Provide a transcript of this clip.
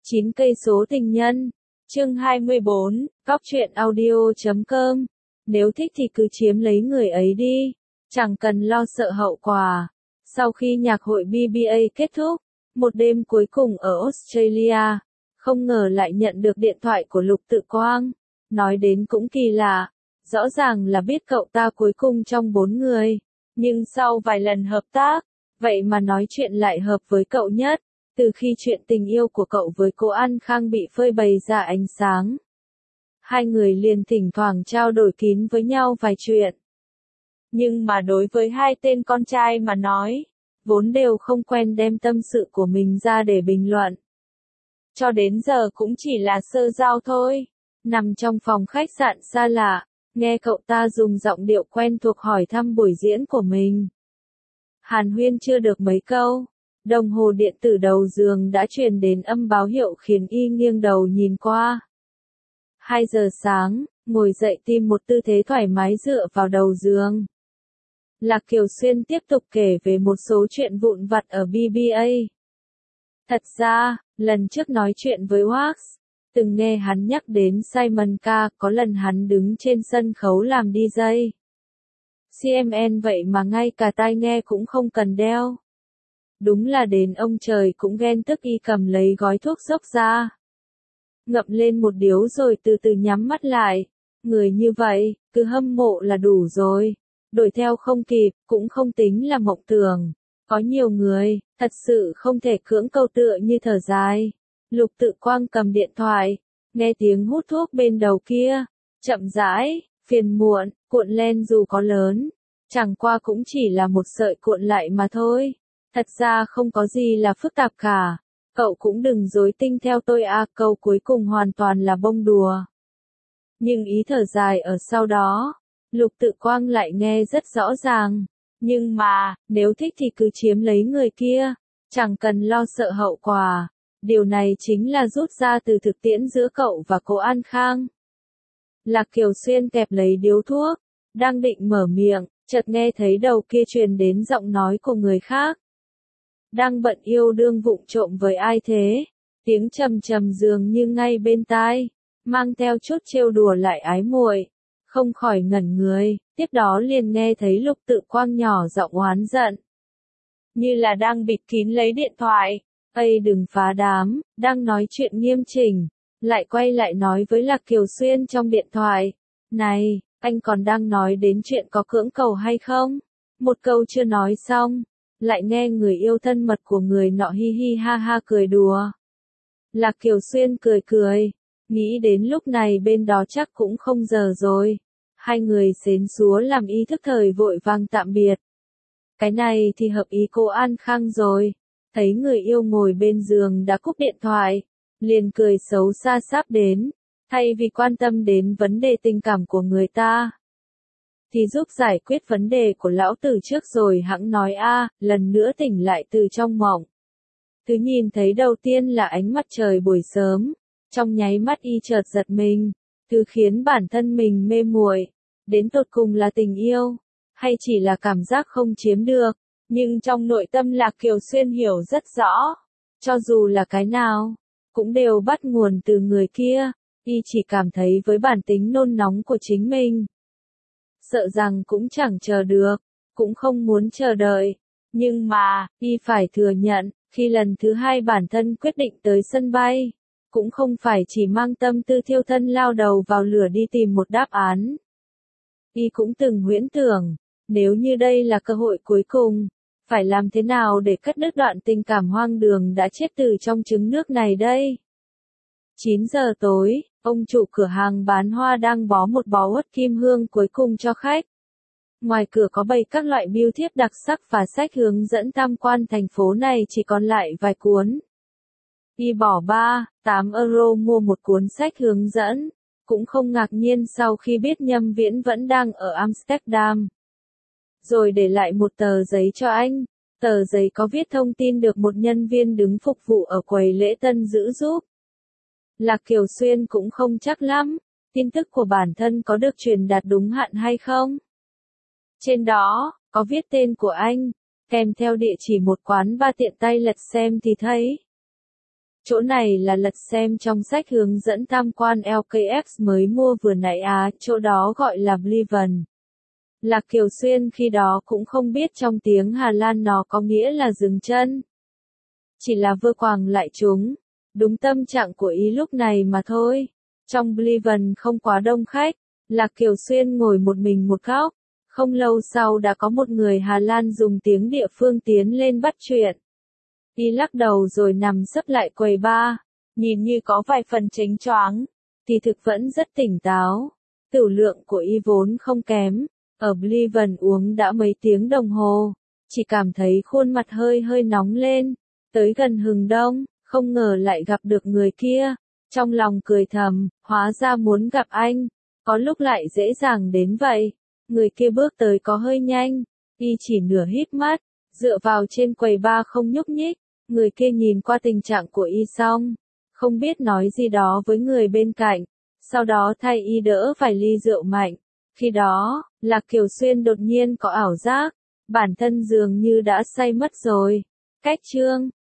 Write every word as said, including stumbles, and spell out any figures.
chín cây số tình nhân. Chương hai mươi bốn, cóc truyện audio chấm com. Nếu thích thì cứ chiếm lấy người ấy đi, chẳng cần lo sợ hậu quả. Sau khi nhạc hội bê bê a kết thúc, một đêm cuối cùng ở Australia, không ngờ lại nhận được điện thoại của Lục Tự Quang. Nói đến cũng kỳ lạ, rõ ràng là biết cậu ta cuối cùng trong bốn người, nhưng sau vài lần hợp tác, vậy mà nói chuyện lại hợp với cậu nhất. Từ khi chuyện tình yêu của cậu với cô An Khang bị phơi bày ra ánh sáng, hai người liền thỉnh thoảng trao đổi kín với nhau vài chuyện. Nhưng mà đối với hai tên con trai mà nói, vốn đều không quen đem tâm sự của mình ra để bình luận. Cho đến giờ cũng chỉ là sơ giao thôi. Nằm trong phòng khách sạn xa lạ, nghe cậu ta dùng giọng điệu quen thuộc hỏi thăm buổi diễn của mình. Hàn huyên chưa được mấy câu, đồng hồ điện tử đầu giường đã truyền đến âm báo hiệu khiến y nghiêng đầu nhìn qua. Hai giờ sáng, ngồi dậy tìm một tư thế thoải mái dựa vào đầu giường. Lạc Kiều Xuyên tiếp tục kể về một số chuyện vụn vặt ở bê bê a. Thật ra, lần trước nói chuyện với Wax, từng nghe hắn nhắc đến Simon Ca, có lần hắn đứng trên sân khấu làm đi jây. xê em en vậy mà ngay cả tai nghe cũng không cần đeo. Đúng là đến ông trời cũng ghen tức, y cầm lấy gói thuốc dốc ra, ngậm lên một điếu rồi từ từ nhắm mắt lại. Người như vậy, cứ hâm mộ là đủ rồi. Đuổi theo không kịp, cũng không tính là mộng tưởng. Có nhiều người, thật sự không thể cưỡng câu tựa như thở dài. Lục Tự Quang cầm điện thoại, nghe tiếng hút thuốc bên đầu kia, chậm rãi, phiền muộn, cuộn len dù có lớn, chẳng qua cũng chỉ là một sợi cuộn lại mà thôi. Thật ra không có gì là phức tạp cả. Cậu cũng đừng rối tinh theo tôi à, câu cuối cùng hoàn toàn là bông đùa. Nhưng ý thở dài ở sau đó, Lục Tự Quang lại nghe rất rõ ràng. Nhưng mà, nếu thích thì cứ chiếm lấy người kia, chẳng cần lo sợ hậu quả. Điều này chính là rút ra từ thực tiễn giữa cậu và cô An Khang. Lạc Kiều Xuyên kẹp lấy điếu thuốc, đang định mở miệng, chợt nghe thấy đầu kia truyền đến giọng nói của người khác. Đang bận yêu đương vụng trộm với ai thế? Tiếng trầm trầm dường như ngay bên tai, mang theo chút trêu đùa lại ái muội. Không khỏi ngẩn người, tiếp đó liền nghe thấy Lục Tự Quang nhỏ giọng oán giận. Như là đang bịt kín lấy điện thoại. Ây đừng phá đám, đang nói chuyện nghiêm chỉnh, lại quay lại nói với Lạc Kiều Xuyên trong điện thoại. Này, anh còn đang nói đến chuyện có cưỡng cầu hay không? Một câu chưa nói xong, lại nghe người yêu thân mật của người nọ hi hi ha ha cười đùa. Lạc Kiều Xuyên cười cười, nghĩ đến lúc này bên đó chắc cũng không giờ rồi. Hai người xến xúa làm y thức thời vội vàng tạm biệt. Cái này thì hợp ý cô An Khang rồi. Thấy người yêu ngồi bên giường đã cúp điện thoại, liền cười xấu xa sáp đến, thay vì quan tâm đến vấn đề tình cảm của người ta, thì giúp giải quyết vấn đề của lão tử trước rồi hẵng nói a. Lần nữa tỉnh lại từ trong mộng. Thứ nhìn thấy đầu tiên là ánh mặt trời buổi sớm, trong nháy mắt y chợt giật mình. Thứ khiến bản thân mình mê muội, đến tột cùng là tình yêu, hay chỉ là cảm giác không chiếm được. Nhưng trong nội tâm Lạc Kiều Xuyên hiểu rất rõ, cho dù là cái nào, cũng đều bắt nguồn từ người kia. Y chỉ cảm thấy với bản tính nôn nóng của chính mình, sợ rằng cũng chẳng chờ được, cũng không muốn chờ đợi. Nhưng mà, y phải thừa nhận, khi lần thứ hai bản thân quyết định tới sân bay, cũng không phải chỉ mang tâm tư thiêu thân lao đầu vào lửa đi tìm một đáp án. Y cũng từng huyễn tưởng, nếu như đây là cơ hội cuối cùng, phải làm thế nào để cắt đứt đoạn tình cảm hoang đường đã chết từ trong trứng nước này đây? chín giờ tối, ông chủ cửa hàng bán hoa đang bó một bó uất kim hương cuối cùng cho khách. Ngoài cửa có bày các loại bưu thiếp đặc sắc và sách hướng dẫn tham quan thành phố này chỉ còn lại vài cuốn. Y bỏ ba, tám euro mua một cuốn sách hướng dẫn, cũng không ngạc nhiên sau khi biết Nhâm Viễn vẫn đang ở Amsterdam. Rồi để lại một tờ giấy cho anh. Tờ giấy có viết thông tin được một nhân viên đứng phục vụ ở quầy lễ tân giữ giúp. Lạc Kiều Xuyên cũng không chắc lắm, tin tức của bản thân có được truyền đạt đúng hạn hay không. Trên đó, có viết tên của anh, kèm theo địa chỉ một quán bar tiện tay lật xem thì thấy. Chỗ này là lật xem trong sách hướng dẫn tam quan lờ ca ép mới mua vừa nãy á, chỗ đó gọi là Bliven. Lạc Kiều Xuyên khi đó cũng không biết trong tiếng Hà Lan nó có nghĩa là dừng chân. Chỉ là vơ quàng lại chúng. Đúng tâm trạng của ý lúc này mà thôi. Trong Bliven không quá đông khách. Lạc Kiều Xuyên ngồi một mình một góc. Không lâu sau đã có một người Hà Lan dùng tiếng địa phương tiến lên bắt chuyện. Y lắc đầu rồi nằm sấp lại quầy bar. Nhìn như có vài phần chếnh choáng. Thì thực vẫn rất tỉnh táo. Tửu lượng của y vốn không kém. Ở Bliven uống đã mấy tiếng đồng hồ. Chỉ cảm thấy khuôn mặt hơi hơi nóng lên. Tới gần hừng đông, không ngờ lại gặp được người kia. Trong lòng cười thầm, hóa ra muốn gặp anh. Có lúc lại dễ dàng đến vậy. Người kia bước tới có hơi nhanh. Y chỉ nửa híp mắt, dựa vào trên quầy bar không nhúc nhích. Người kia nhìn qua tình trạng của y xong. Không biết nói gì đó với người bên cạnh. Sau đó thay y đỡ vài ly rượu mạnh. Khi đó, Lạc Kiều Xuyên đột nhiên có ảo giác. Bản thân dường như đã say mất rồi. Cách chương